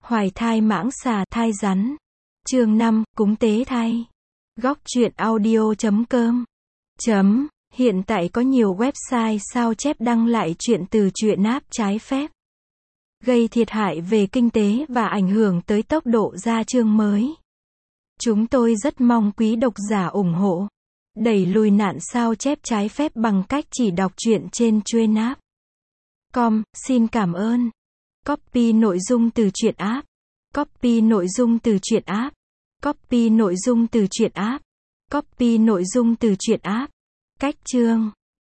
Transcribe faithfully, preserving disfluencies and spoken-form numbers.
Hoài thai mãng xà, thai rắn. Chương năm, cúng tế thai. Góc truyện audio chấm com. Chấm. Hiện tại có nhiều website sao chép đăng lại truyện từ truyện app trái phép, gây thiệt hại về kinh tế và ảnh hưởng tới tốc độ ra chương mới. Chúng tôi rất mong quý độc giả ủng hộ, đẩy lùi nạn sao chép trái phép bằng cách chỉ đọc truyện trên truyện app. Com, xin cảm ơn. Copy nội dung từ truyện app. Copy nội dung từ truyện app. Copy nội dung từ truyện app. Copy nội dung từ truyện app. Cách chương.